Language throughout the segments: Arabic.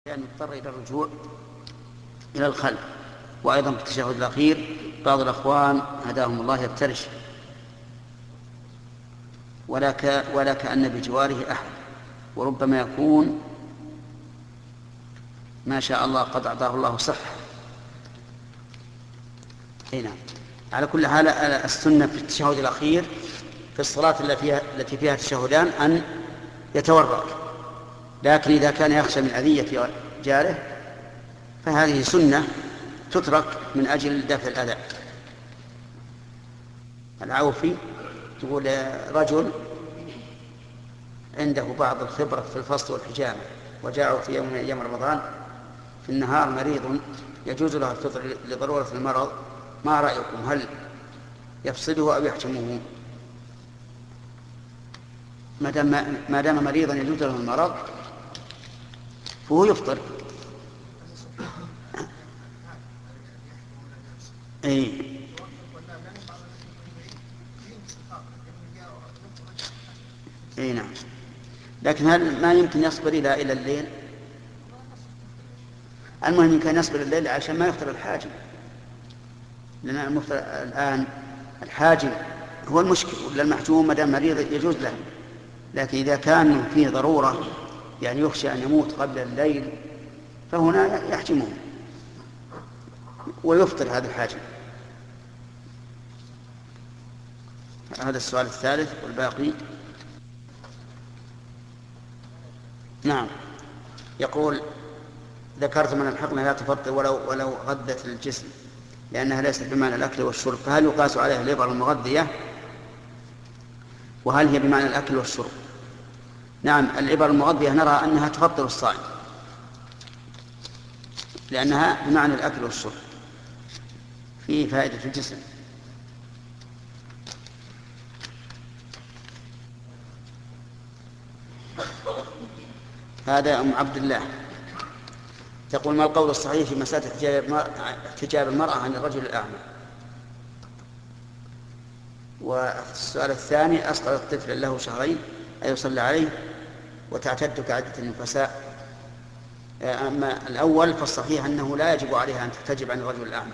يعني يضطر إلى الرجوع إلى الخلف. وأيضا في التشهد الأخير بعض الأخوان هداهم الله يفترش ولا كأن بجواره أحد، وربما يكون ما شاء الله قد أعطاه الله صحة. هنا على كل حال السنة في التشهد الأخير في الصلاة التي فيها تشهدان أن يتورك، لكن إذا كان يخشى من أذية جاره فهذه سنة تترك من أجل دفع الأذى. العوفي يقول رجل عنده بعض الخبرة في الفصل والحجامة، وجاءه في يوم من أيام رمضان في النهار مريض يجوز له الفطر لضرورة المرض، ما رأيكم؟ هل يفصله أو يحجمه؟ ما دام مريضا يجوز له المرض فهو يفطر. اي نعم، لكن هل ما يمكن يصبر إلى الليل؟ المهم إن كان يصبر الليل عشان ما يفطر الحاجم، لأن المفطر الآن الحاجم هو المشكل، ولا المحجوم ما دام مريض يجوز له. لكن إذا كان فيه ضرورة يعني يخشى أن يموت قبل الليل فهنا يحجمه ويفطر هذا الحاجم. هذا السؤال الثالث والباقي. نعم، يقول ذكرت من الحقنة لا تفطر ولو غذت الجسم لأنها ليست بمعنى الأكل والشرب، فهل يقاس عليها الإبر المغذية وهل هي بمعنى الأكل والشرب؟ نعم، الإبر المغذية نرى أنها تفطر الصائم لأنها بمعنى الأكل والشرب، فيه فائدة في الجسم. هذا أم عبد الله تقول ما القول الصحيح في مسألة احتجاب المرأة عن الرجل الأعمى؟ والسؤال الثاني أسقط الطفل له شهرين أيصلى عليه وتعتد كعدة النفساء؟ أما الأول فالصحيح أنه لا يجب عليها أن تحتجب عن الرجل الأعمى،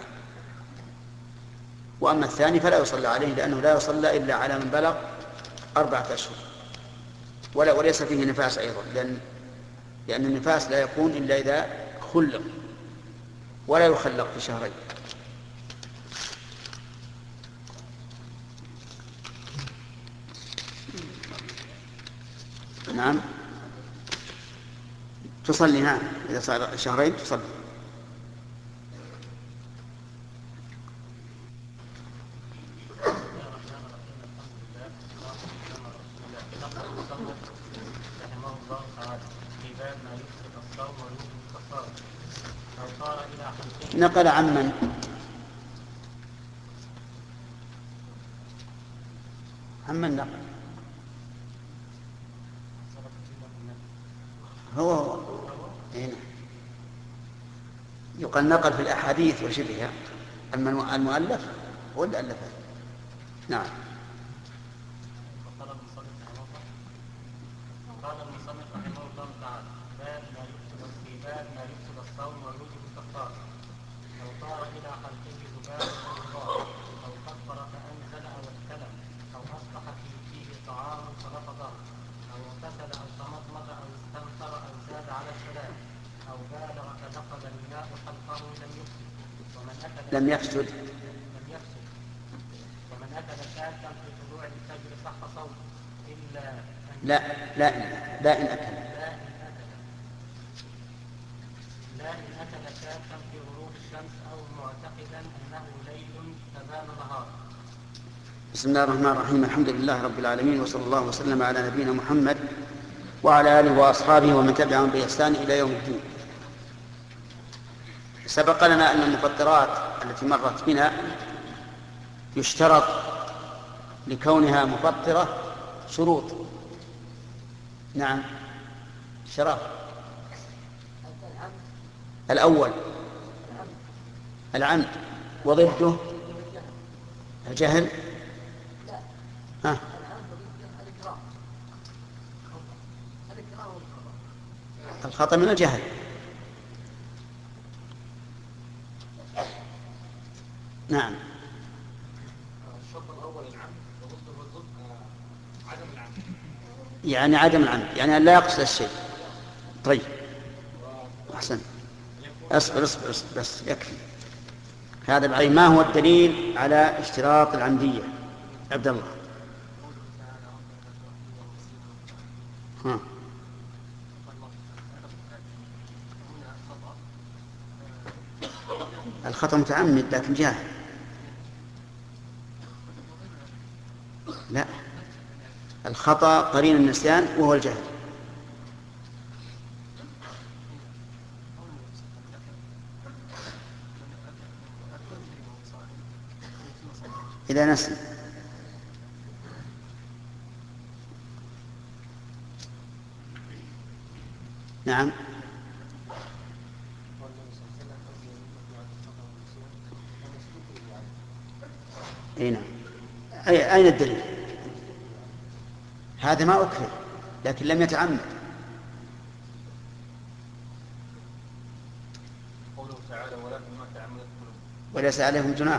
وأما الثاني فلا يصلى عليه لأنه لا يصلى إلا على من بلغ 4 أشهر وليس فيه نفاس أيضا، لأن النفاس لا يكون إلا إذا خلق ولا يخلق في شهرين. نعم تصلي، نعم إذا صار شهرين تصلي. نقل عمن نقل هو هنا يقال نقل في الأحاديث وشبهها، أما المؤلف هو اللي ألفه. نعم. قال المصنف رحمه الله تعالى باب ما يفسد الصوم ويوجب الكفارة. لو طار إلى حلقه ذباب أو غبار أو كفر فأنزل أو استلم أو أصبح فيه طعام فرفضه أو اغتسل أو تمضمض أو استنثر أو زاد على الثلاث أو بالغ فدخل الماء حلقه لم يفسد ومن أكل شاكا في طلوع الفجر صح صومه إلا إن أكل شاكا في غروب الشمس أو معتقدا أنه ليل تبان نهار. بسم الله الرحمن الرحيم، الحمد لله رب العالمين، وصلى الله وسلم على نبينا محمد وعلى آله وأصحابه ومن تبعهم بإحسان إلى يوم الدين. سبق لنا أن المفطرات التي مرت بنا يشترط لكونها مفطرة شروط. نعم، شرط الأول العمد وضده الجهل. الخطأ من الجهل. نعم. الشرط الأول العمد والضد عدم العمد. يعني عدم العمد يعني أن لا يقصد الشيء. طيب أحسن. اصبر بس يكفي هذا بعد. ما هو الدليل على اشتراط العمدية عبد الله؟ ها. الخطأ متعمد لكن جاهل. لا، الخطأ قرين النسيان وهو الجهل. إذا نسي. نعم. أي نعم. أين الدليل؟ هذا ما أكره لكن لم يتعمد. قوله تعالى ولكن ما تعمدت قلوبكم وليس عليهم جناح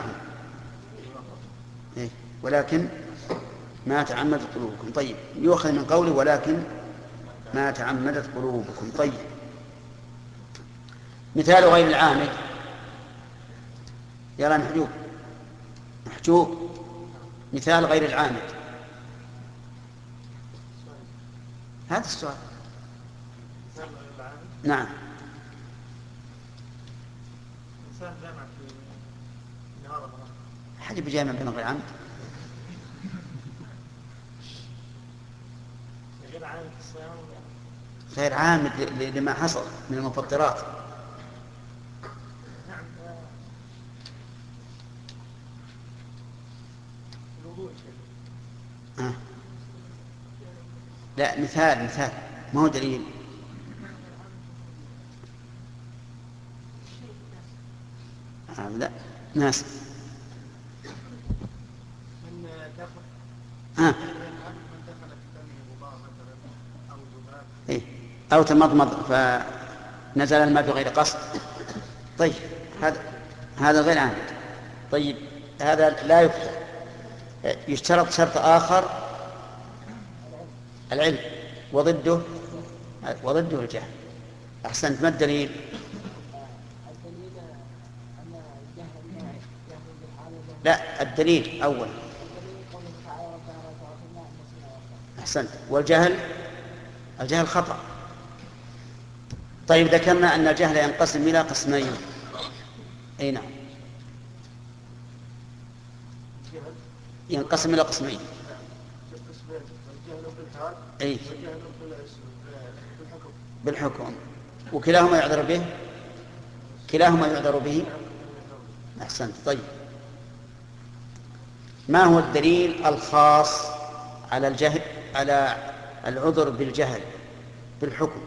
ولكن ما تعمدت قلوبكم. طيب يؤخذ من قوله ولكن ما تعمدت قلوبكم. طيب مثال غير العامد. يرى محجوب مثال غير العامد. هذا السؤال. نعم. إنسان جامع في نهار رمضان. حد بجامع بين غير عامد؟ غير عامد لما حصل من المفطرات. نعم. لا مثال ما هو دليل. لا ناس من إيه؟ أو تمضمض فنزل الماء بغير قصد. طيب هذا غير عامد. طيب هذا لا يفتح. يشترط شرط آخر العلم وضده الجهل. أحسنت. ما الدليل؟ لا الدليل أول. أحسنت. والجهل الجهل خطأ. طيب ذكرنا أن الجهل ينقسم إلى قسمين. أي نعم ينقسم إلى قسمين. أي بالحكم وكلاهما يعذر به. أحسنت. طيب ما هو الدليل الخاص على الجهل على العذر بالجهل بالحكم؟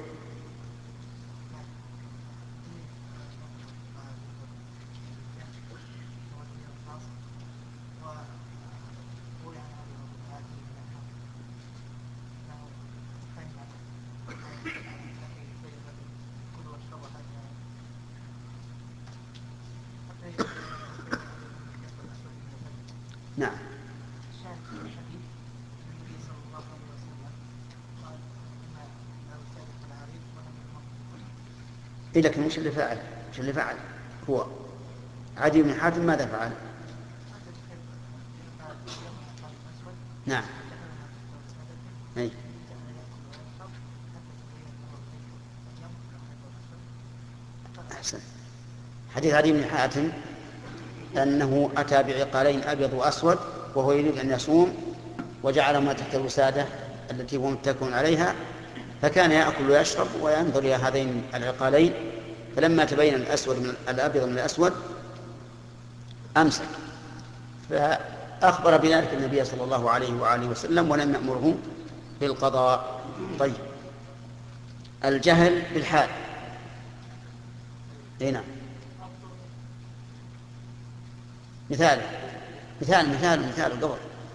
نعم. إيه لكن مش اللي فعل هو عدي بن حاتم ماذا فعل؟ نعم. أي. أحسن. حديث عدي بن حاتم أنه أتى بعقالين أبيض وأسود وهو يريد أن يصوم وجعل ما تحت الوسادة التي هو متكئ عليها فكان يأكل ويشرب وينظر إلى هذين العقالين فلما تبين الأبيض من الأسود أمسك فأخبر بذلك النبي صلى الله عليه وآله وسلم ولم يأمره بالقضاء. طيب الجهل بالحال. هنا مثال قبل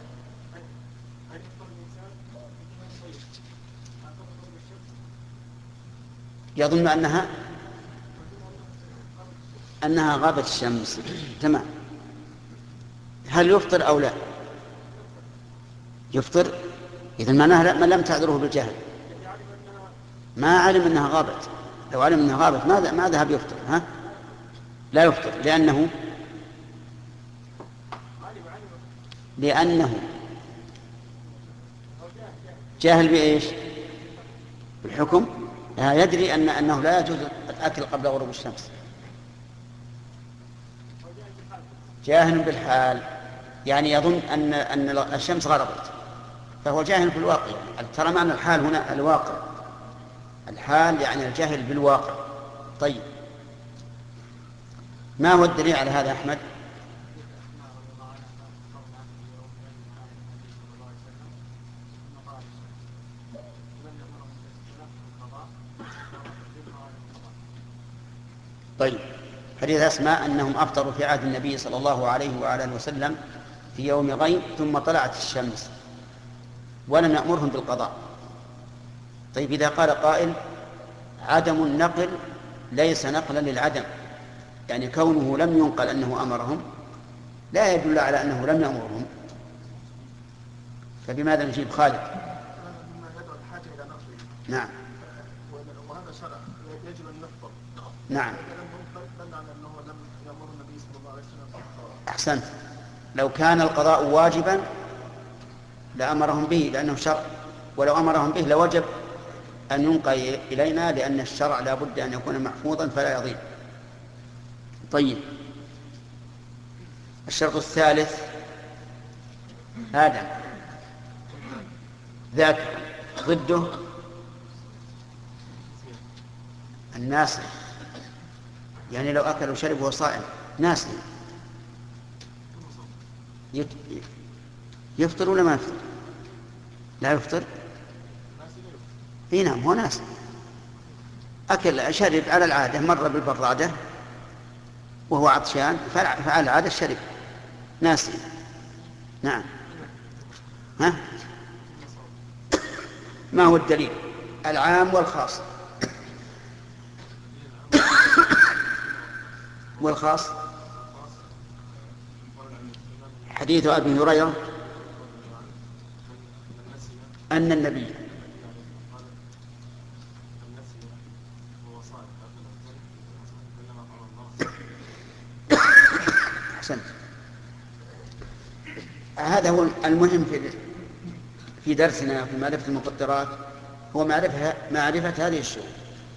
يظن أنها غابت الشمس. تمام. هل يفطر أو لا؟ يفطر. إذا معناها ما لم تعذره بالجهل، ما علم أنها غابت. لو علم أنها غابت ما ذهب يفطر. ها؟ لا يفطر لأنه جاهل بإيش؟ بالحكم. يدري أنه لا يجوز الأكل قبل غروب الشمس. جاهل بالحال، يعني يظن أن الشمس غربت، فهو جاهل في الواقع. ترى معنى الحال هنا الواقع. الحال يعني الجهل بالواقع. طيب، ما هو الدليل على هذا أحمد؟ طيب، حديث أسماء أنهم أفطروا في عهد النبي صلى الله عليه وعلى آله وسلم في يوم غيم ثم طلعت الشمس ولم يأمرهم بالقضاء. طيب، إذا قال قائل عدم النقل ليس نقلا للعدم، يعني كونه لم ينقل أنه أمرهم لا يدل على أنه لم يأمرهم، فبماذا نجيب خالد؟ نعم. وهذا شرع يجب أن يحفظ. نعم. أحسنت. لو كان القضاء واجبا لأمرهم به لأنه شرع، ولو أمرهم به لوجب أن ينقل إلينا لأن الشرع لا بد أن يكون محفوظا فلا يضيع. طيب، الشرط الثالث آدم ذاك ضده الناس، يعني لو أكل وشرب وهو صائم ناس يفطر ولا ما يفطر؟ لا يفطر. نعم، هو ناس أكل شرب على العادة، مر بالبرادة وهو عطشان فعلى العادة الشرب ناس. نعم. ها؟ ما هو الدليل العام والخاص؟ والخاص حديث أبي هريرة أن النبي أحسنت. هذا هو المهم في درسنا في معرفة المفطرات، هو معرفة هذه الشروط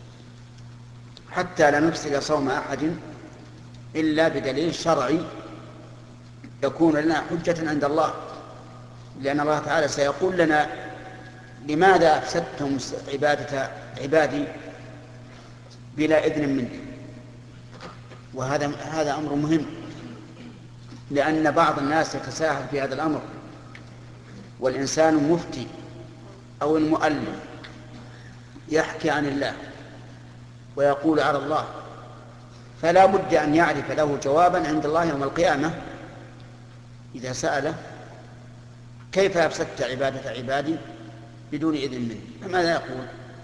حتى لا نفسد صوم أحد إلا بدليل شرعي يكون لنا حجة عند الله، لأن الله تعالى سيقول لنا لماذا أفسدتم عبادة عبادي بلا إذن مني. وهذا أمر مهم، لأن بعض الناس يتساهل في هذا الأمر، والإنسان المفتي أو المؤلف يحكي عن الله ويقول على الله، فلا بد أن يعرف له جوابا عند الله يوم القيامة إذا سأله كيف أفسدت عبادة عبادي بدون إذن مني، فماذا يقول؟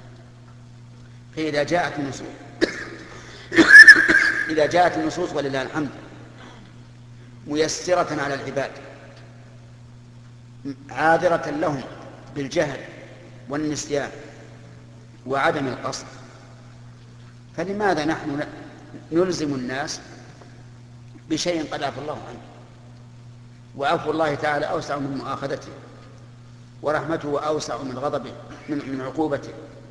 فإذا جاءت النصوص إذا جاءت النصوص ولله الحمد ميسرة على العباد عاذرة لهم بالجهل والنسيان وعدم القصد، فلماذا نحن نلزم الناس بشيء قد عفى الله عنه؟ وعفو الله تعالى أوسع من مؤاخذته، ورحمته أوسع من غضبه من عقوبته،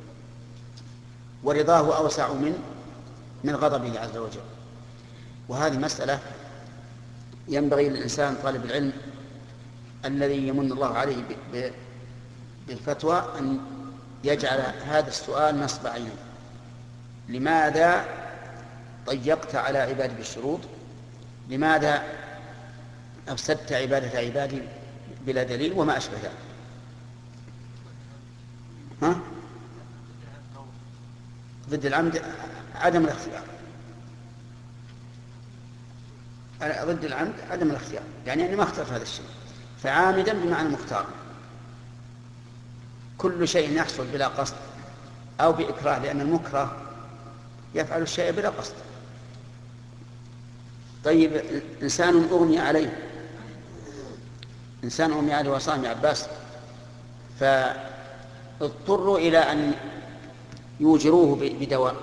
ورضاه أوسع من غضبه عز وجل. وهذه مسألة ينبغي للإنسان طالب العلم الذي يمن الله عليه بالفتوى أن يجعل هذا السؤال نصب عينه: لماذا ضيقت على عبادي بالشروط؟ لماذا أفسدت عبادة عبادي بلا دليل؟ وما أشبه ذلك. ها؟ ضد العمد عدم الاختيار. ضد العمد عدم الاختيار، يعني أني ما اخترت هذا الشيء، فعامدا بمعنى مختار. كل شيء يحصل بلا قصد أو بإكراه، لأن المكره يفعل الشيء بلا قصد. طيب، إنسان أغني عليه إنسان أمي عليه وصام عباس، فاضطروا إلى أن يوجروه بدواء،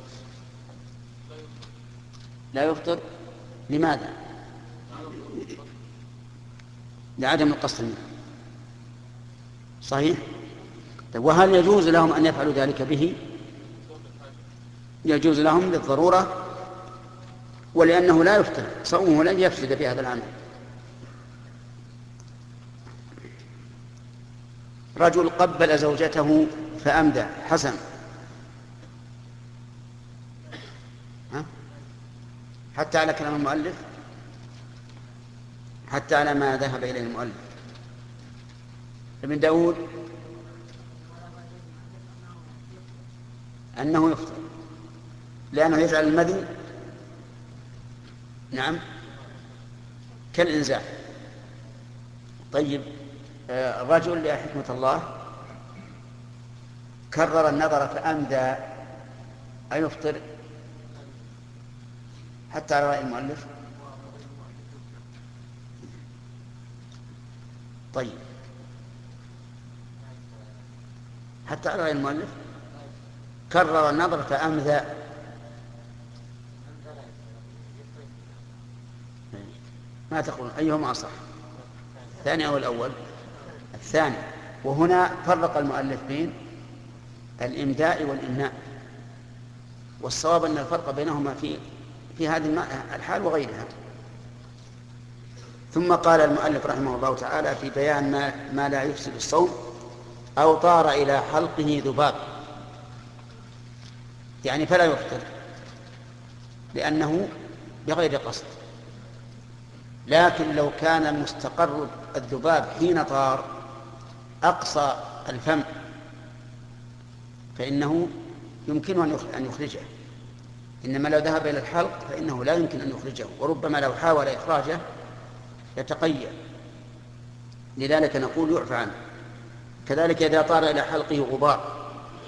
لا يفطر. لماذا؟ لعدم القصد منه. صحيح. وهل يجوز لهم أن يفعلوا ذلك به؟ يجوز لهم للضرورة، ولأنه لا يفطر صومه لن يفسد في هذا العمل. رجل قبل زوجته فأمدى، حسن، حتى على كلام المؤلف، حتى على ما ذهب إليه المؤلف. ابن داود أنه يفطر لأنه يجعل المذي نعم كالإنزال. طيب، الرجل يا حكمة الله كرر النظر فأمدى، أيفطر حتى على رأي المؤلف؟ طيب، حتى على رأي المؤلف كرر النظر فأمدى. ما تقولون أيهما أصح، الثاني أو الأول؟ الثاني. وهنا فرق المؤلف بين الإمداء والإمناء، والصواب أن الفرق بينهما في هذه الحال وغيرها. ثم قال المؤلف رحمه الله تعالى في بيان ما لا يفسد الصوم: أو طار إلى حلقه ذباب، يعني فلا يفطر لأنه بغير قصد. لكن لو كان مستقر الذباب حين طار أقصى الفم فإنه يمكن أن يخرجه، إنما لو ذهب إلى الحلق فإنه لا يمكن أن يخرجه، وربما لو حاول إخراجه يتقيأ، لذلك نقول يعفى عنه. كذلك إذا طار إلى حلقه غبار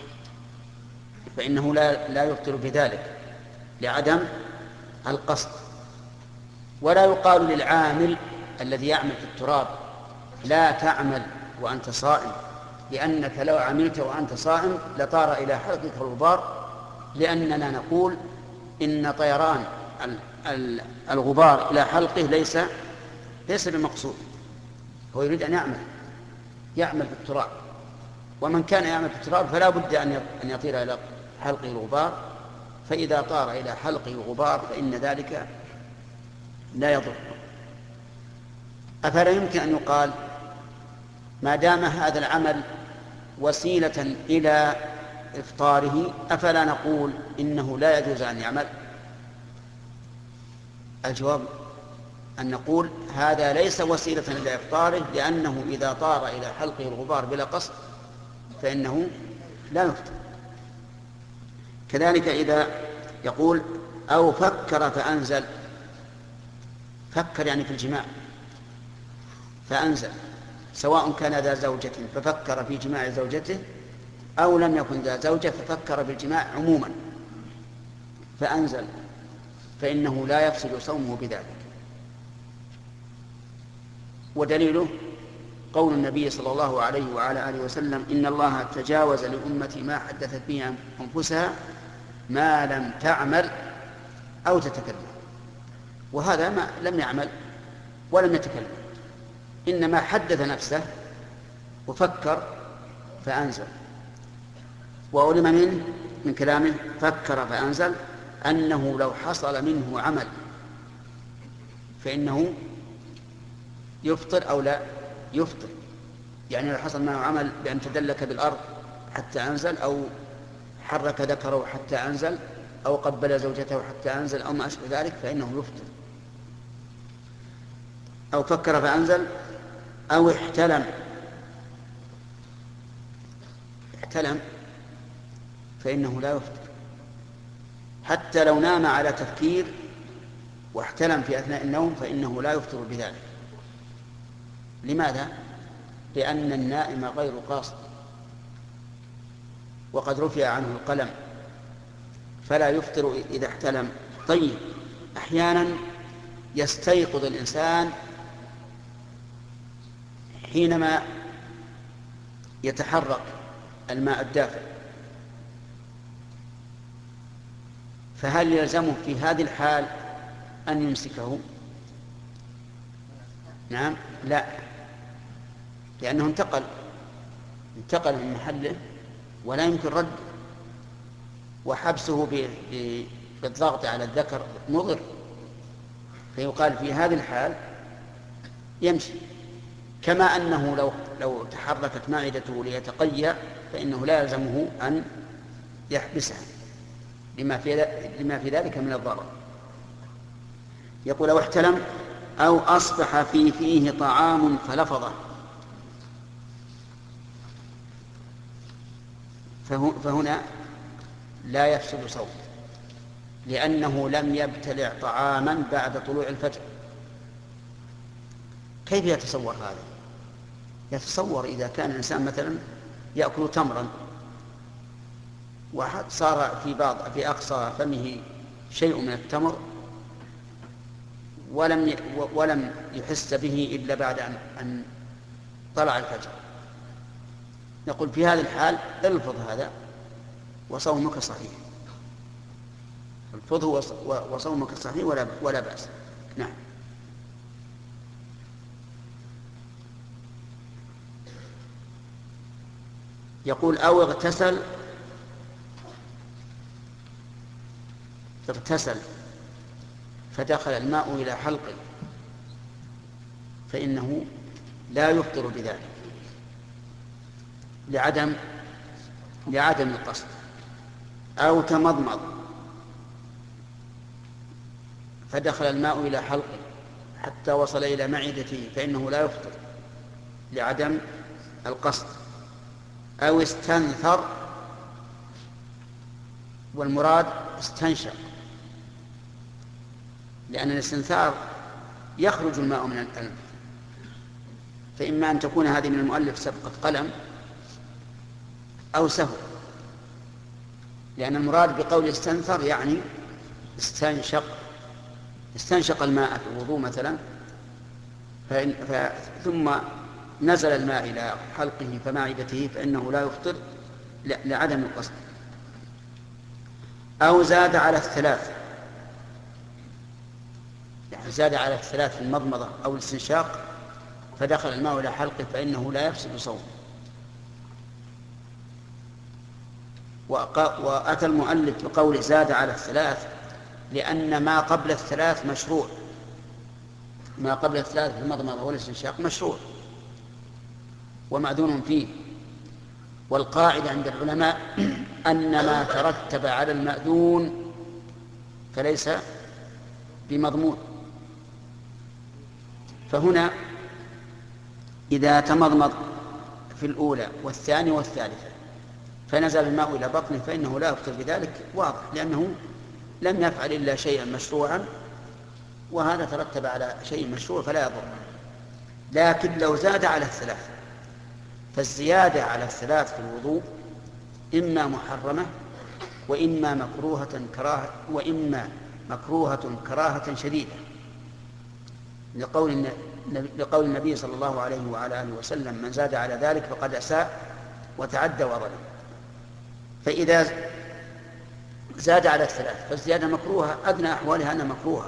فإنه لا يفطر بذلك لعدم القصد. ولا يقال للعامل الذي يعمل في التراب: لا تعمل وأنت صائم، لأنك لو عملت وأنت صائم لطار إلى حلقك الغبار، لأننا نقول إن طيران الغبار إلى حلقه ليس بمقصود، هو يريد أن يعمل في التراب، ومن كان يعمل في التراب فلا بد أن يطير إلى حلقه الغبار، فإذا طار إلى حلقه الغبار فإن ذلك لا يضر. أفلا يمكن أن يقال ما دام هذا العمل وسيلة إلى إفطاره أفلا نقول إنه لا يجوز أن يعمل؟ الجواب أن نقول هذا ليس وسيلة إلى إفطاره، لأنه إذا طار إلى حلقه الغبار بلا قصد فإنه لا يفطر. كذلك إذا يقول: أو فكر فأنزل، فكر يعني في الجماع فأنزل، سواء كان ذا زوجة ففكر في جماع زوجته أو لم يكن ذا زوجة ففكر بالجماع عموما فأنزل، فإنه لا يفسد صومه بذلك. ودليله قول النبي صلى الله عليه وعلى آله وسلم: إن الله تجاوز لأمتي ما حدثت به أنفسها ما لم تعمل أو تتكلم. وهذا ما لم يعمل ولم يتكلم، إنما حدث نفسه وفكر فأنزل. وعلم من كلامه فكر فأنزل أنه لو حصل منه عمل فإنه يفطر أو لا يفطر. يعني لو حصل معه عمل بأن تدلك بالأرض حتى أنزل، أو حرك ذكره حتى أنزل، أو قبل زوجته حتى أنزل، أو ما أشبه ذلك، فإنه يفطر. أو فكر فأنزل، أو احتلم فإنه لا يفطر، حتى لو نام على تفكير واحتلم في أثناء النوم فإنه لا يفطر بذلك. لماذا؟ لأن النائم غير قاصد، وقد رفع عنه القلم، فلا يفطر إذا احتلم. طيب، أحيانا يستيقظ الإنسان حينما يتحرك الماء الدافئ فهل يلزمه في هذه الحال أن يمسكه؟ نعم، لا، لأنه انتقل من محله ولا يمكن رد، وحبسه بالضغط على الذكر مضر، فيقال في هذه الحال يمشي. كما أنه لو تحركت معدته ليتقيأ فإنه لا يلزمه أن يحبسها لما في ذلك من الضرر. يقول: أو احتلم أو أصبح في فيه طعام فلفظه، فهنا لا يفسد صوم، لأنه لم يبتلع طعاما بعد طلوع الفجر. كيف يتصور هذا؟ يتصور إذا كان الإنسان مثلا يأكل تمرا وصار في أقصى فمه شيء من التمر ولم يحس به إلا بعد أن طلع الفجر، نقول في هذه الحال الفظ هذا وصومك صحيح، الفظ وصومك صحيح ولا بأس. نعم. يقول: أو اغتسل فدخل الماء إلى حلقه فإنه لا يفطر بذلك لعدم القصد. أو تمضمض فدخل الماء إلى حلقه حتى وصل إلى معدته فإنه لا يفطر لعدم القصد. أو استنثر، والمراد استنشق، لأن الاستنثار يخرج الماء من الأنف، فإما أن تكون هذه من المؤلف سبقة قلم أو سهو، لأن المراد بقول استنثر يعني استنشق الماء في الوضوء مثلا ثم نزل الماء إلى حلقه فمعدته فإنه لا يفطر لعدم القصد. أو زاد على الثلاث، يعني زاد على الثلاث في المضمضة أو الاستنشاق فدخل الماء إلى حلقه فإنه لا يفسد صومه. وأتى المؤلف بقول زاد على الثلاث لأن ما قبل الثلاث مشروع، ما قبل الثلاث في المضمضة والاستنشاق مشروع ومأذون فيه. والقاعدة عند العلماء أن ما ترتب على المأذون فليس بمضمون. فهنا إذا تمضمض في الأولى والثانية والثالثة فنزل الماء إلى بطنه فإنه لا يفطر بذلك، واضح، لأنه لم يفعل إلا شيئا مشروعا، وهذا ترتب على شيء مشروع فلا يضر. لكن لو زاد على الثلاث، فالزيادة على الثلاث في الوضوء إما محرمة وإما مكروهة كراهة شديدة، لقول النبي صلى الله عليه وعلى آله وسلم: من زاد على ذلك فقد أساء وتعدى وظلم. فإذا زاد على الثلاث فالزيادة مكروهة، أدنى أحوالها أنها مكروهة،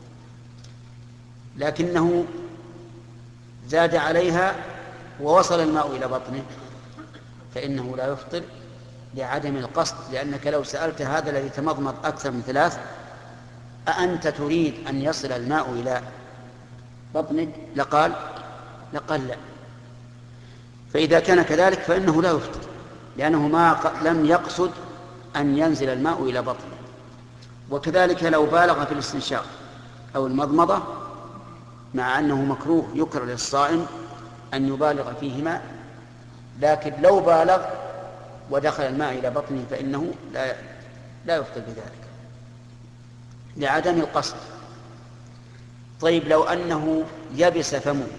لكنه زاد عليها ووصل الماء إلى بطنه فإنه لا يفطر لعدم القصد. لأنك لو سألت هذا الذي تمضمض أكثر من ثلاث: أأنت تريد أن يصل الماء إلى بطنك؟ لقال لا. فإذا كان كذلك فإنه لا يفطر، لأنه لم يقصد أن ينزل الماء إلى بطنه. وكذلك لو بالغ في الاستنشاق أو المضمضة، مع أنه مكروه يكره للصائم أن يبالغ فيهما، لكن لو بالغ ودخل الماء إلى بطنه فإنه لا يفطر بذلك لعدم القصد. طيب لو أنه يبس فمه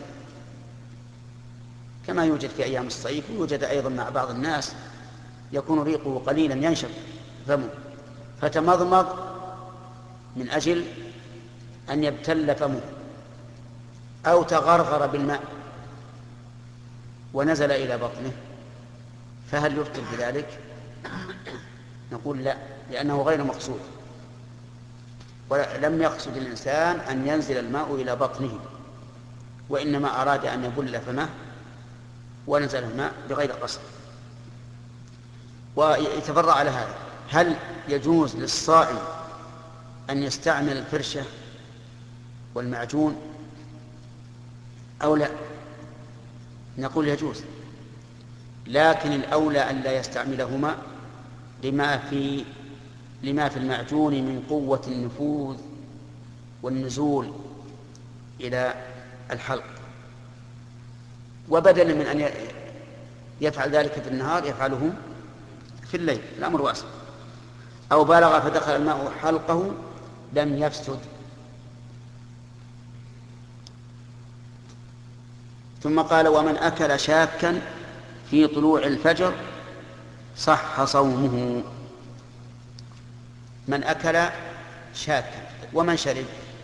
كما يوجد في أيام الصيف، ويوجد أيضا مع بعض الناس يكون ريقه قليلا ينشف فمه، فتمضمض من أجل أن يبتل فمه، أو تغرغر بالماء ونزل إلى بطنه فهل يفطر بذلك؟ نقول لا، لأنه غير مقصود، ولم يقصد الإنسان أن ينزل الماء إلى بطنه، وإنما أراد أن يبل فمه ونزل الماء بغير قصد. ويتفرع على هذا، هل يجوز للصائم أن يستعمل الفرشة والمعجون أو لا؟ نقول يجوز، لكن الأولى أن لا يستعملهما لما في المعجون من قوة النفوذ والنزول إلى الحلق، وبدلا من أن يفعل ذلك في النهار يفعله في الليل، الأمر واسع. أو بالغ فدخل الماء حلقه لم يفسد. ثم قال: ومن أكل شاكا في طلوع الفجر صح صومه. من أكل شاكا، ومن شرب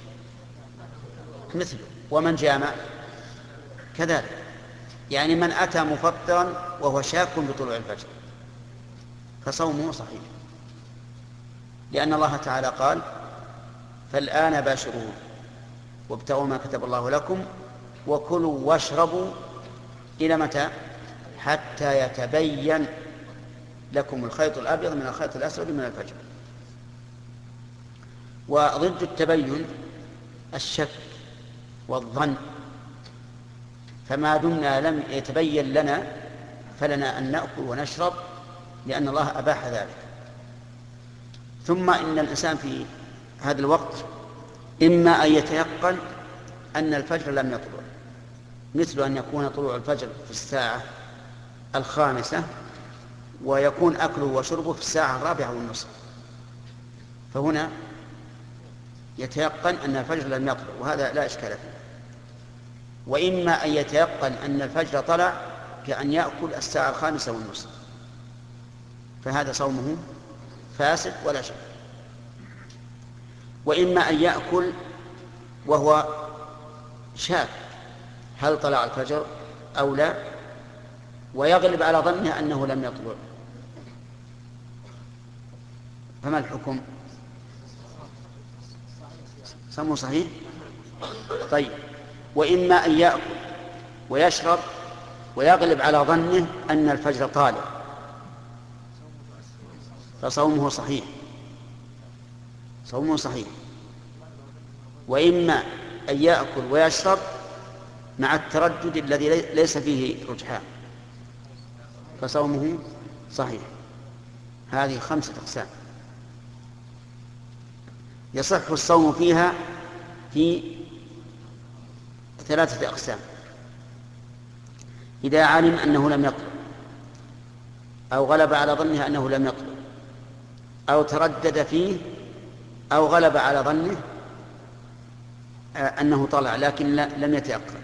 مثله، ومن جامع كذلك، يعني من أتى مفطرا وهو شاك بطلوع الفجر فصومه صحيح، لأن الله تعالى قال: فالآن باشروه وابتغوا ما كتب الله لكم وكلوا واشربوا إلى متى؟ حتى يتبين لكم الخيط الأبيض من الخيط الأسود من الفجر. وضد التبين الشك والظن، فما دمنا لم يتبين لنا فلنا أن نأكل ونشرب لأن الله أباح ذلك. ثم إن الإنسان في هذا الوقت إما أن يتيقن أن الفجر لم يطلع، مثل أن يكون طلوع الفجر في الساعة 5 ويكون أكله وشربه في الساعة 4:15، فهنا يتيقن أن الفجر لم يطلع، وهذا لا إشكال فيه. وإما أن يتيقن أن الفجر طلع كأن يأكل الساعة 5:30، فهذا صومه فاسد ولا شك. وإما أن يأكل وهو شاك هل طلع الفجر أو لا، ويغلب على ظنه أنه لم يطلع، فما الحكم؟ صومه صحيح. طيب، وإما أن يأكل ويشرب ويغلب على ظنه أن الفجر طالع فصومه صحيح، صومه صحيح. وإما أن يأكل ويشرب مع التردد الذي ليس فيه رجحان فصومه صحيح. هذه 5 أقسام يصح الصوم فيها في 3 أقسام: إذا علم أنه لم يطلع، أو غلب على ظنه أنه لم يطلع، أو تردد فيه، أو غلب على ظنه أنه طلع لكن لم يتيقن.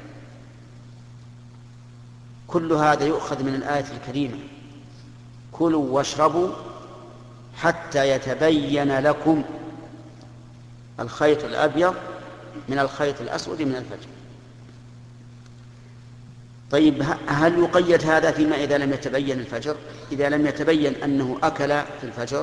كل هذا يؤخذ من الآية الكريمة: كلوا واشربوا حتى يتبين لكم الخيط الأبيض من الخيط الأسود من الفجر. طيب، هل يقيد هذا فيما إذا لم يتبين الفجر؟ إذا لم يتبين أنه أكل في الفجر،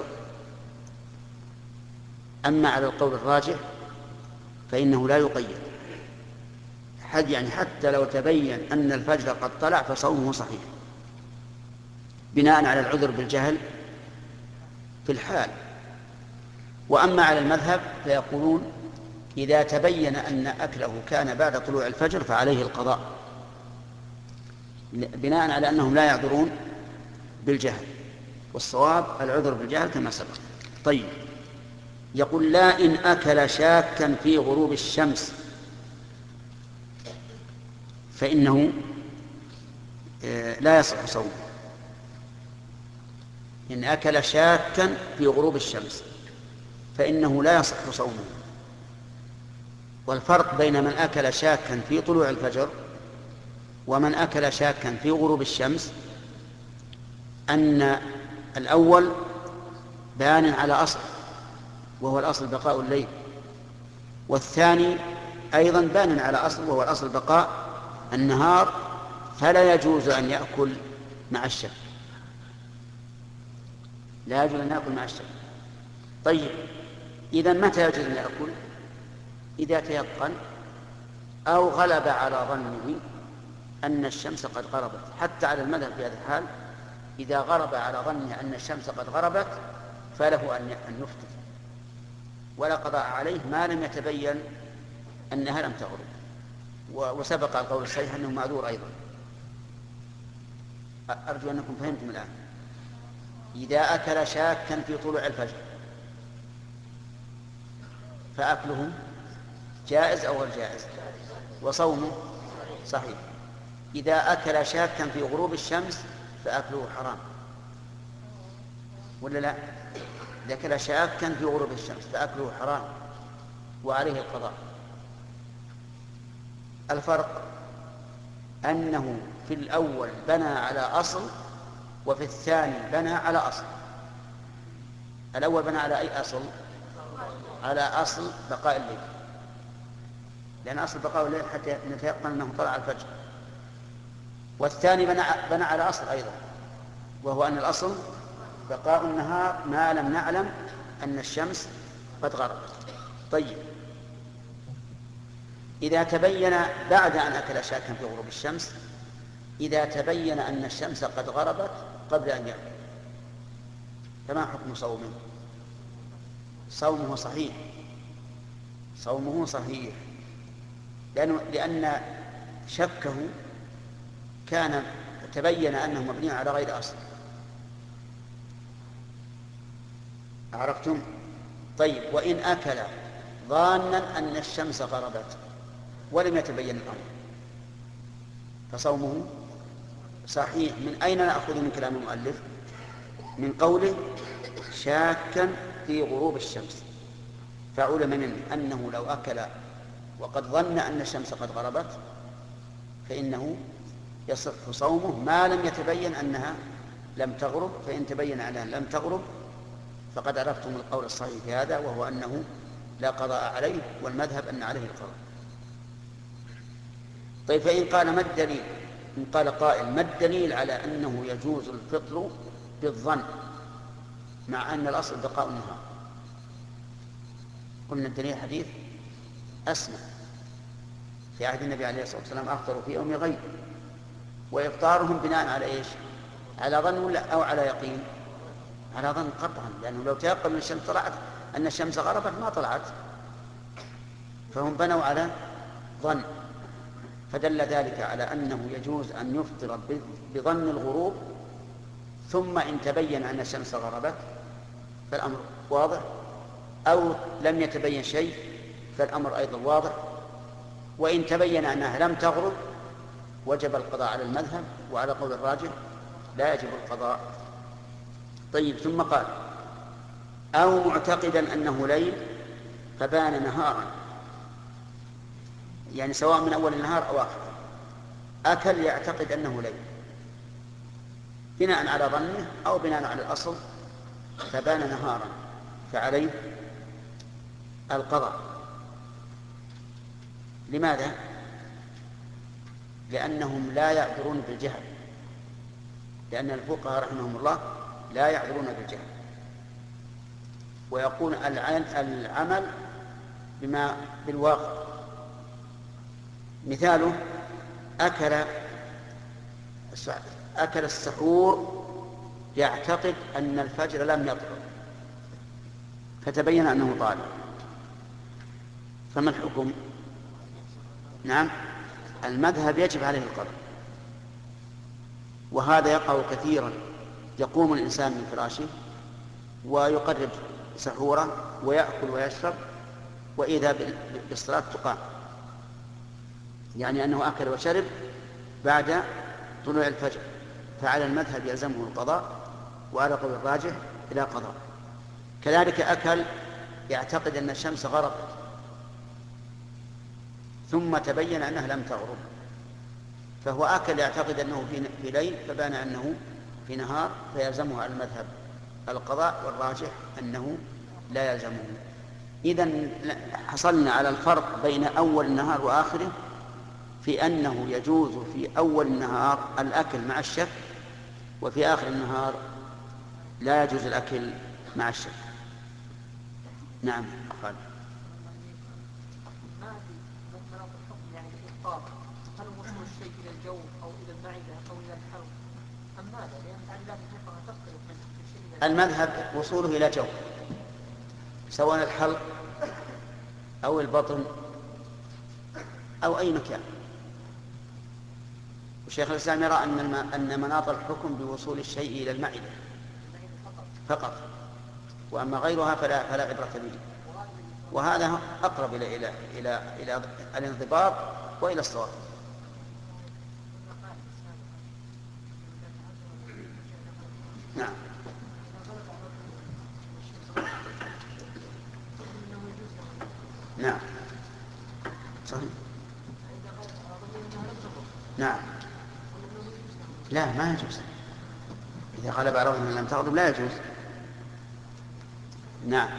أما على القول الراجح فإنه لا يقيد، يعني حتى لو تبين أن الفجر قد طلع فصومه صحيح بناء على العذر بالجهل في الحال. وأما على المذهب فيقولون إذا تبين أن أكله كان بعد طلوع الفجر فعليه القضاء، بناء على أنهم لا يعذرون بالجهل، والصواب العذر بالجهل كما سبق. طيب، يقول: لا إن أكل شاكا في غروب الشمس فإنه لا يصح صومه. إن أكل شاكا في غروب الشمس فإنه لا يصح صومه. والفرق بين من أكل شاكا في طلوع الفجر ومن أكل شاكا في غروب الشمس أن الأول بان على أصل، وهو الأصل بقاء الليل، والثاني أيضا بان على أصل، وهو الأصل بقاء النهار، فلا يجوز أن يأكل مع الشك، لا يجوز أن يأكل مع الشك. طيب إذن متى يجوز أن يأكل؟ إذا تيقن أو غلب على ظنه أن الشمس قد غربت. حتى على المذهب في هذا الحال إذا غرب على ظنه أن الشمس قد غربت فله أن يفطر ولا قضاء عليه ما لم يتبين أنها لم تغرب. وسبق القول الصحيح أنه معذور أيضا. أرجو أنكم فهمتم الآن. إذا أكل شاكا في طلوع الفجر فأكله جائز أو غير جائز، وصومه صحيح. إذا أكل شاكا في غروب الشمس فأكله حرام، ولا لا؟ إذا أكل شاكا في غروب الشمس فأكله حرام وعليه القضاء. الفرق أنه في الأول بنى على أصل وفي الثاني بنى على أصل. الأول بنى على أي أصل؟ على أصل بقاء الليل، لأن أصل بقاء الليل حتى نتيقن أنه طلع الفجر. والثاني بنى على أصل أيضا، وهو أن الأصل بقاء النهار ما لم نعلم أن الشمس قد غربت. طيب إذا تبين بعد أن أكل شاكا في غروب الشمس، إذا تبين أن الشمس قد غربت قبل أن يأكل فما حكم صومه؟ صومه صحيح، صومه صحيح، لأن شكه كان تبين أنه مبني على غير أصل. عرفتم؟ طيب وإن أكل ظانا أن الشمس غربت ولم يتبين الأمر فصومه صحيح. من أين نأخذ من كلام المؤلف؟ من قوله شاكا في غروب الشمس، فعلم منه أنه لو أكل وقد ظن أن الشمس قد غربت فإنه يصح صومه ما لم يتبين أنها لم تغرب. فإن تبين أنها لم تغرب فقد عرفتم القول الصحيح في هذا، وهو أنه لا قضاء عليه، والمذهب أن عليه القضاء. طيب فإن قال ما الدليل؟ إن قال قائل ما الدليل على أنه يجوز الفطر بالظن مع أن الأصل بقاء النهار؟ قلنا الدليل حديث أسمع في عهد النبي عليه الصلاة والسلام أفطروا في يوم غيب، وإفطارهم بناء على إيش؟ على ظن ولا أو على يقين؟ على ظن قطعا، لأنه لو تيقن أن الشمس طلعت أن الشمس غربت ما طلعت، فهم بنوا على ظن. فدل ذلك على أنه يجوز أن يفطر بظن الغروب، ثم إن تبين أن الشمس غربت فالأمر واضح، أو لم يتبين شيء فالأمر أيضا واضح. وإن تبين أنها لم تغرب وجب القضاء على المذهب، وعلى قول الراجح لا يجب القضاء. طيب ثم قال أو معتقدا أنه ليل فبان نهارا، يعني سواء من أول النهار أو آخره، أكل يعتقد أنه ليل بناء على ظنه أو بناء على الأصل فبان نهارا فعليه القضاء. لماذا؟ لأنهم لا يعذرون بالجهل، لأن الفقهاء رحمهم الله لا يعذرون بالجهل، ويقول العمل بما بالواقع. مثاله أكل السحور يعتقد أن الفجر لم يطلع فتبين أنه طالع، فما الحكم؟ نعم المذهب يجب عليه القضاء. وهذا يقع كثيرا، يقوم الإنسان من فراشه ويقرب سحوره ويأكل ويشرب وإذا بالصلاة تقام، يعني أنه أكل وشرب بعد طلوع الفجر، فعلى المذهب يلزمه القضاء، وعلى قول الراجح لا قضاء. كذلك أكل يعتقد أن الشمس غربت ثم تبين أنها لم تغرب، فهو أكل يعتقد أنه في ليل فبان أنه في نهار، فيلزمه على المذهب القضاء، والراجح أنه لا يلزمه. إذن حصلنا على الفرق بين أول النهار وآخره في أنه يجوز في أول النهار الأكل مع الشك، وفي آخر النهار لا يجوز الأكل مع الشك. نعم خالد. ما أدري مناط الحكم يعني الإفطار، هل وصول الشيء إلى الجوف أو إلى المعدة أو إلى الحلق أم ماذا؟ لأن تعليلات الفقهاء تختلف من شيء إلى المذهب وصوله إلى جوف، سواء الحلق أو البطن أو أي مكان. وشيخ الإسلام يرى أن مناط الحكم بوصول الشيء إلى المعدة فقط، وأما غيرها فلا عبرة به. وهذا أقرب إلى الانضباط وإلى الصواب. نعم. نعم صحيح. نعم. لا ما يجوز، إذا غلب على رغم لم تغضب لا يجوز. نعم.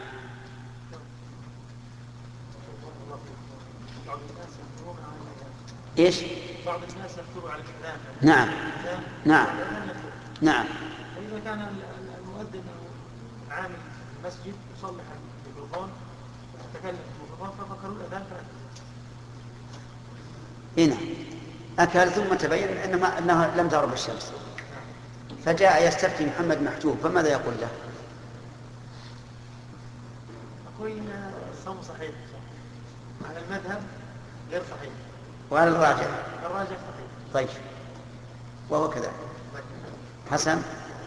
ايش؟ بعض الناس يفتروا على الإذان. نعم نعم نعم. فإذا كان المؤذن عامل المسجد يصلح الميكروفون ويتكلم في الميكروفون ففكروا الأذان هنا أكل ثم تبين أنها لم تغرب الشمس، فجاء يستفتي محمد محجوب، فماذا يقول له؟ أقول إن الصوم صحيح على المذهب غير صحيح، وعلى الراجح صحيح. طيب، وهو كذا. حسن.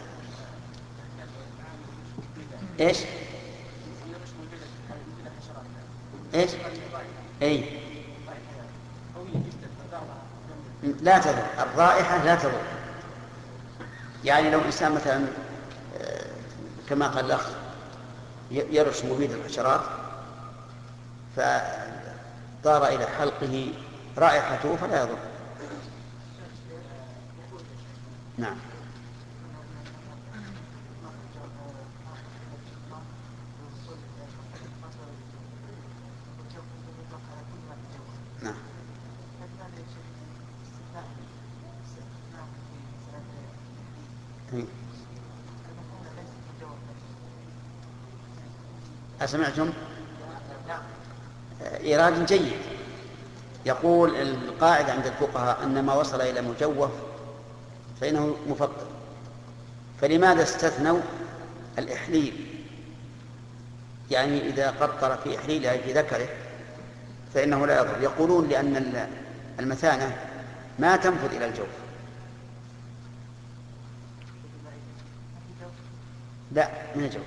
ايش؟ ايش؟ اي لا تضر، الرائحة لا تضر. يعني لو إنسان مثلا كما قال الأخ يرش مبيد الحشرات فطار إلى حلقه رائحته فلا يضر. نعم. نعم. أسمعتم؟ إيراد جيد. يقول القاعدة عند الفقهاء أن ما وصل إلى مجوف فإنه مفطر، فلماذا استثنوا الإحليل؟ يعني إذا قطر في إحليلها في ذكره فإنه لا يضر. يقولون لأن المثانة ما تنفذ إلى الجوف. لا من الجوف.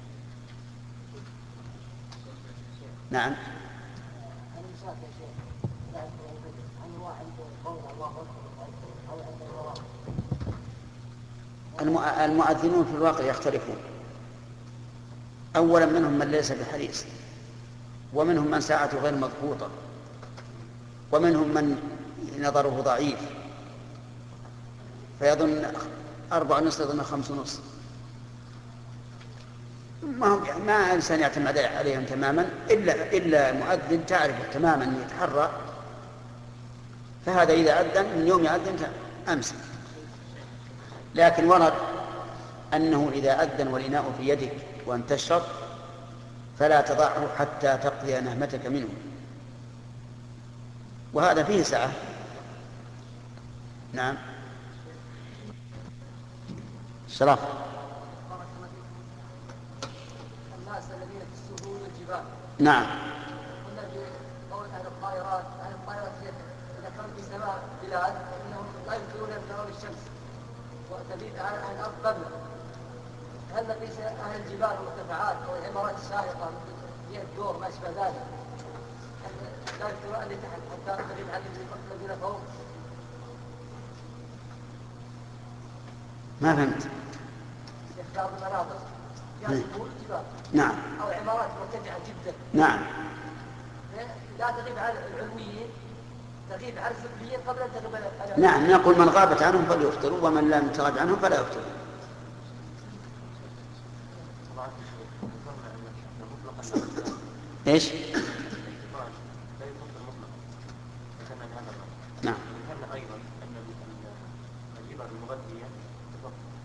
نعم. المؤذنون في الواقع يختلفون. أولا منهم من ليس بحريص، ومنهم من ساعته غير مضبوطة، ومنهم من نظره ضعيف فيظن 4:30 يظن 5:30. ما إنسان يعتمد عليهم تماما إلا مؤذن تعرف تماما يتحرى، فهذا إذا أذن من يوم يأذن أمس. لكن ورد أنه إذا أذن والإناء في يدك وأنت تشرب فلا تضعه حتى تقضي نهمتك منه، وهذا فيه سعة. نعم. شرف. الناس الذين في السهول والجبال. نعم. قلنا في قول أهل الطائرات إذا كانوا في سماء بلاد فإنهم لا يمكنون أن يروا الشمس وتبيد على أهل الأرض قبله. هل نقيس أهل الجبال والمرتفعات أو العمارات الشاهقة هي الدور ما أشبه ذلك؟ لا يمكنون أن يتحدث حتى تغيب عن الذين فوق. ما فهمت. يختار المناطق فيها سهول الجبال. نعم. أو عمارات مرتفعة جدا. نعم. لا تغيب عن العلويين، تغيب عن السفليين قبل أن تغيب عن نعم. نقول من غابت عنهم فليفطروا ومن لم تغب عنهم فلا يفطروا. ايش؟ نعم.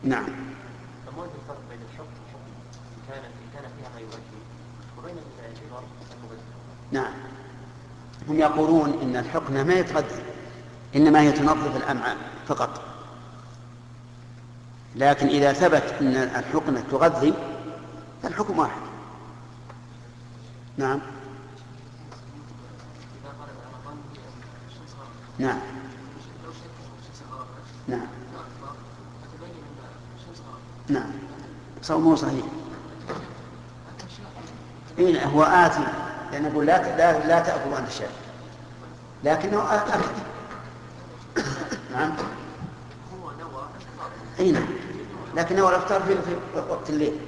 نعم. فما هو الفرق بين الحكم إن كان فيها ما يؤدي وبين الجبر المبدل؟ نعم، هم يقولون إن الحقنة ما يتغذى، إنما هي تنظف الأمعاء فقط، لكن إذا ثبت أن الحقنة تغذي فالحكم واحد. نعم. نعم. نعم. نعم. صومه صحيح. إيه هو آتي، لأن نقول لا تأكل عند الشيء، لكنه أكل. نعم. أي نعم، لكنه الأفطار في وقت الليل.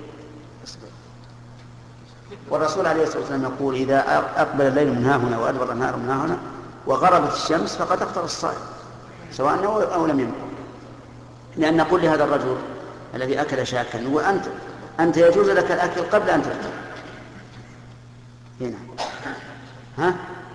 والرسول عليه الصلاة والسلام يقول إذا أقبل الليل من ها هنا وأدبر النهار من ها هنا وغربت الشمس فقد أفطر الصائم سواء نوى أو لم ينوي. لأن نقول لهذا الرجل الذي أكل شاكا وأنت يجوز لك الأكل قبل أن تفطر. هنا ها؟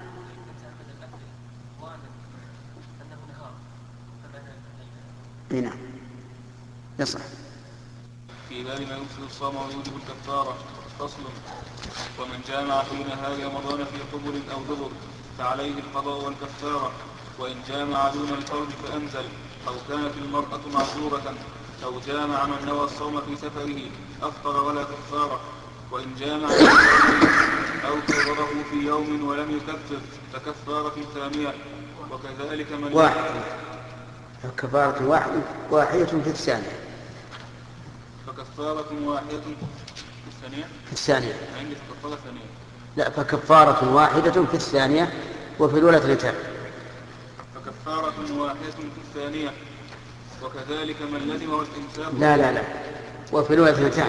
هنا يصح. في باب ما يفسد الصوم ويوجب الكفارة. فصل. ومن جامع في نهار رمضان في قبل أو دبر فعليه القضاء والكفارة، وإن جامع دون الفرج فأنزل، أو كانت المرأة معذورة، أو جامع من نوى الصوم في سفره أفطر ولا كفارة. وإن جامع أو كرره في يوم ولم يكفر فكفارة ثانية، وكذلك من واحد كفارة واحدة في الثانية. فكفارة واحدة في الثانية. عندي كفارة ثانية. لا، فكفارة واحدة في الثانية وفي الأولى 2. فكفارة واحدة في الثانية، وكذلك من لزمه الإمساك. لا وفي الأولى 2.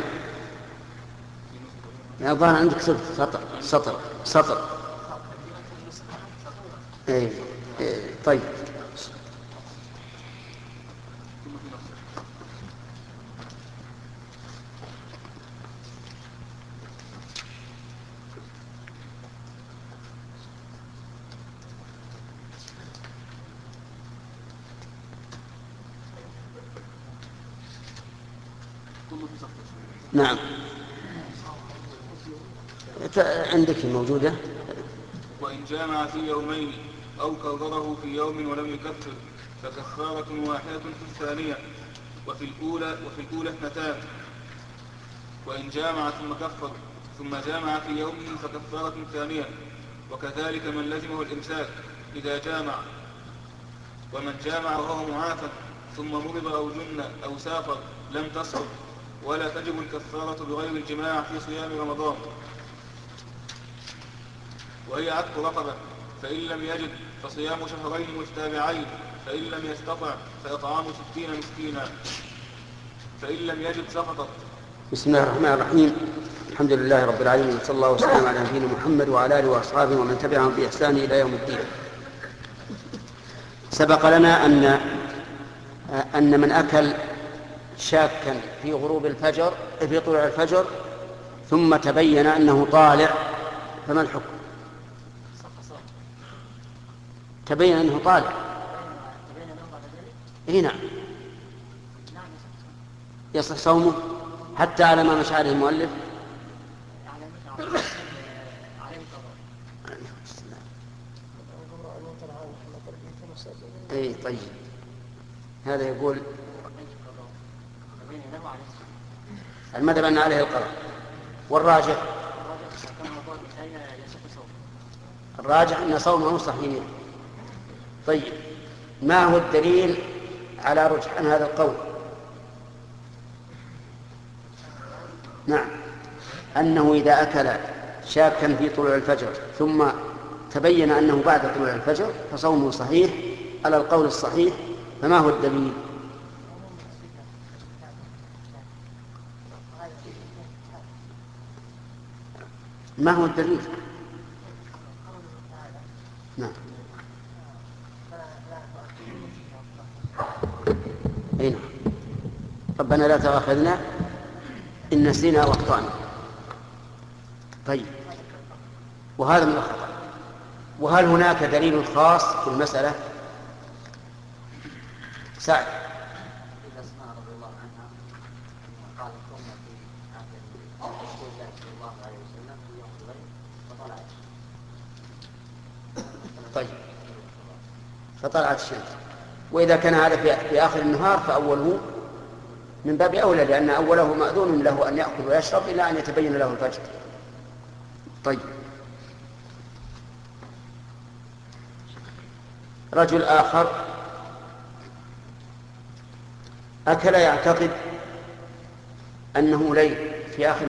يا ظاهر عندك سطر. إيه. طيب. نعم، عندك موجودة. وإن جامع في يومين أو كرره في يوم ولم يكفر فكفارة واحدة في الثانية، وفي الأولى 2. وإن جامع ثم كفر ثم جامع في يومه فكفارة ثانية، وكذلك من لزمه الإمساك إذا جامع. ومن جامع وهو معافى ثم مرض أو جن أو سافر لم تسقط، ولا تجب الكفارة بغير الجماع في صيام رمضان، وهي عتق رقبة، فإن لم يجد فصيام شهرين متتابعين، فإن لم يستطع فإطعام 60 مسكينا، فإن لم يجد سقطت. بسم الله الرحمن الرحيم. الحمد لله رب العالمين، صلى الله وسلم على نبينا محمد وعلى آله وأصحابه ومن تبعهم بإحسان إلى يوم الدين. سبق لنا أن من أكل شاكا في غروب الفجر في طلوع الفجر ثم تبين أنه طالع فما الحكم؟ تبين أنه طالع. إيه نعم، يصح صومه حتى على ما مشى عليه المؤلف. اي طيب، هذا يقول المذهب أن عليه القضاء، والراجح أن صومه صحيح. طيب، ما هو الدليل على رجحان هذا القول؟ نعم، أنه إذا أكل شاكا في طلوع الفجر ثم تبين أنه بعد طلوع الفجر فصومه صحيح على القول الصحيح. فما هو الدليل؟ ما هو الدليل؟ نعم. هنا ربنا لا تؤاخذنا إن نسينا واخطأنا. طيب، وهذا من الخطأ. وهل هناك دليل خاص في المسألة؟ سعد. كنا في عهد رسول الله صلى الله عليه وسلم في يوم الغيب فطلعت. طيب، فطلعت الشمس. وإذا كان هذا في آخر النهار فأوله من باب أولى، لأن أوله مأذون له أن يأكل ويشرب إلى أن يتبين له الفجر. طيب، رجل آخر أكل يعتقد أنه ليل في آخر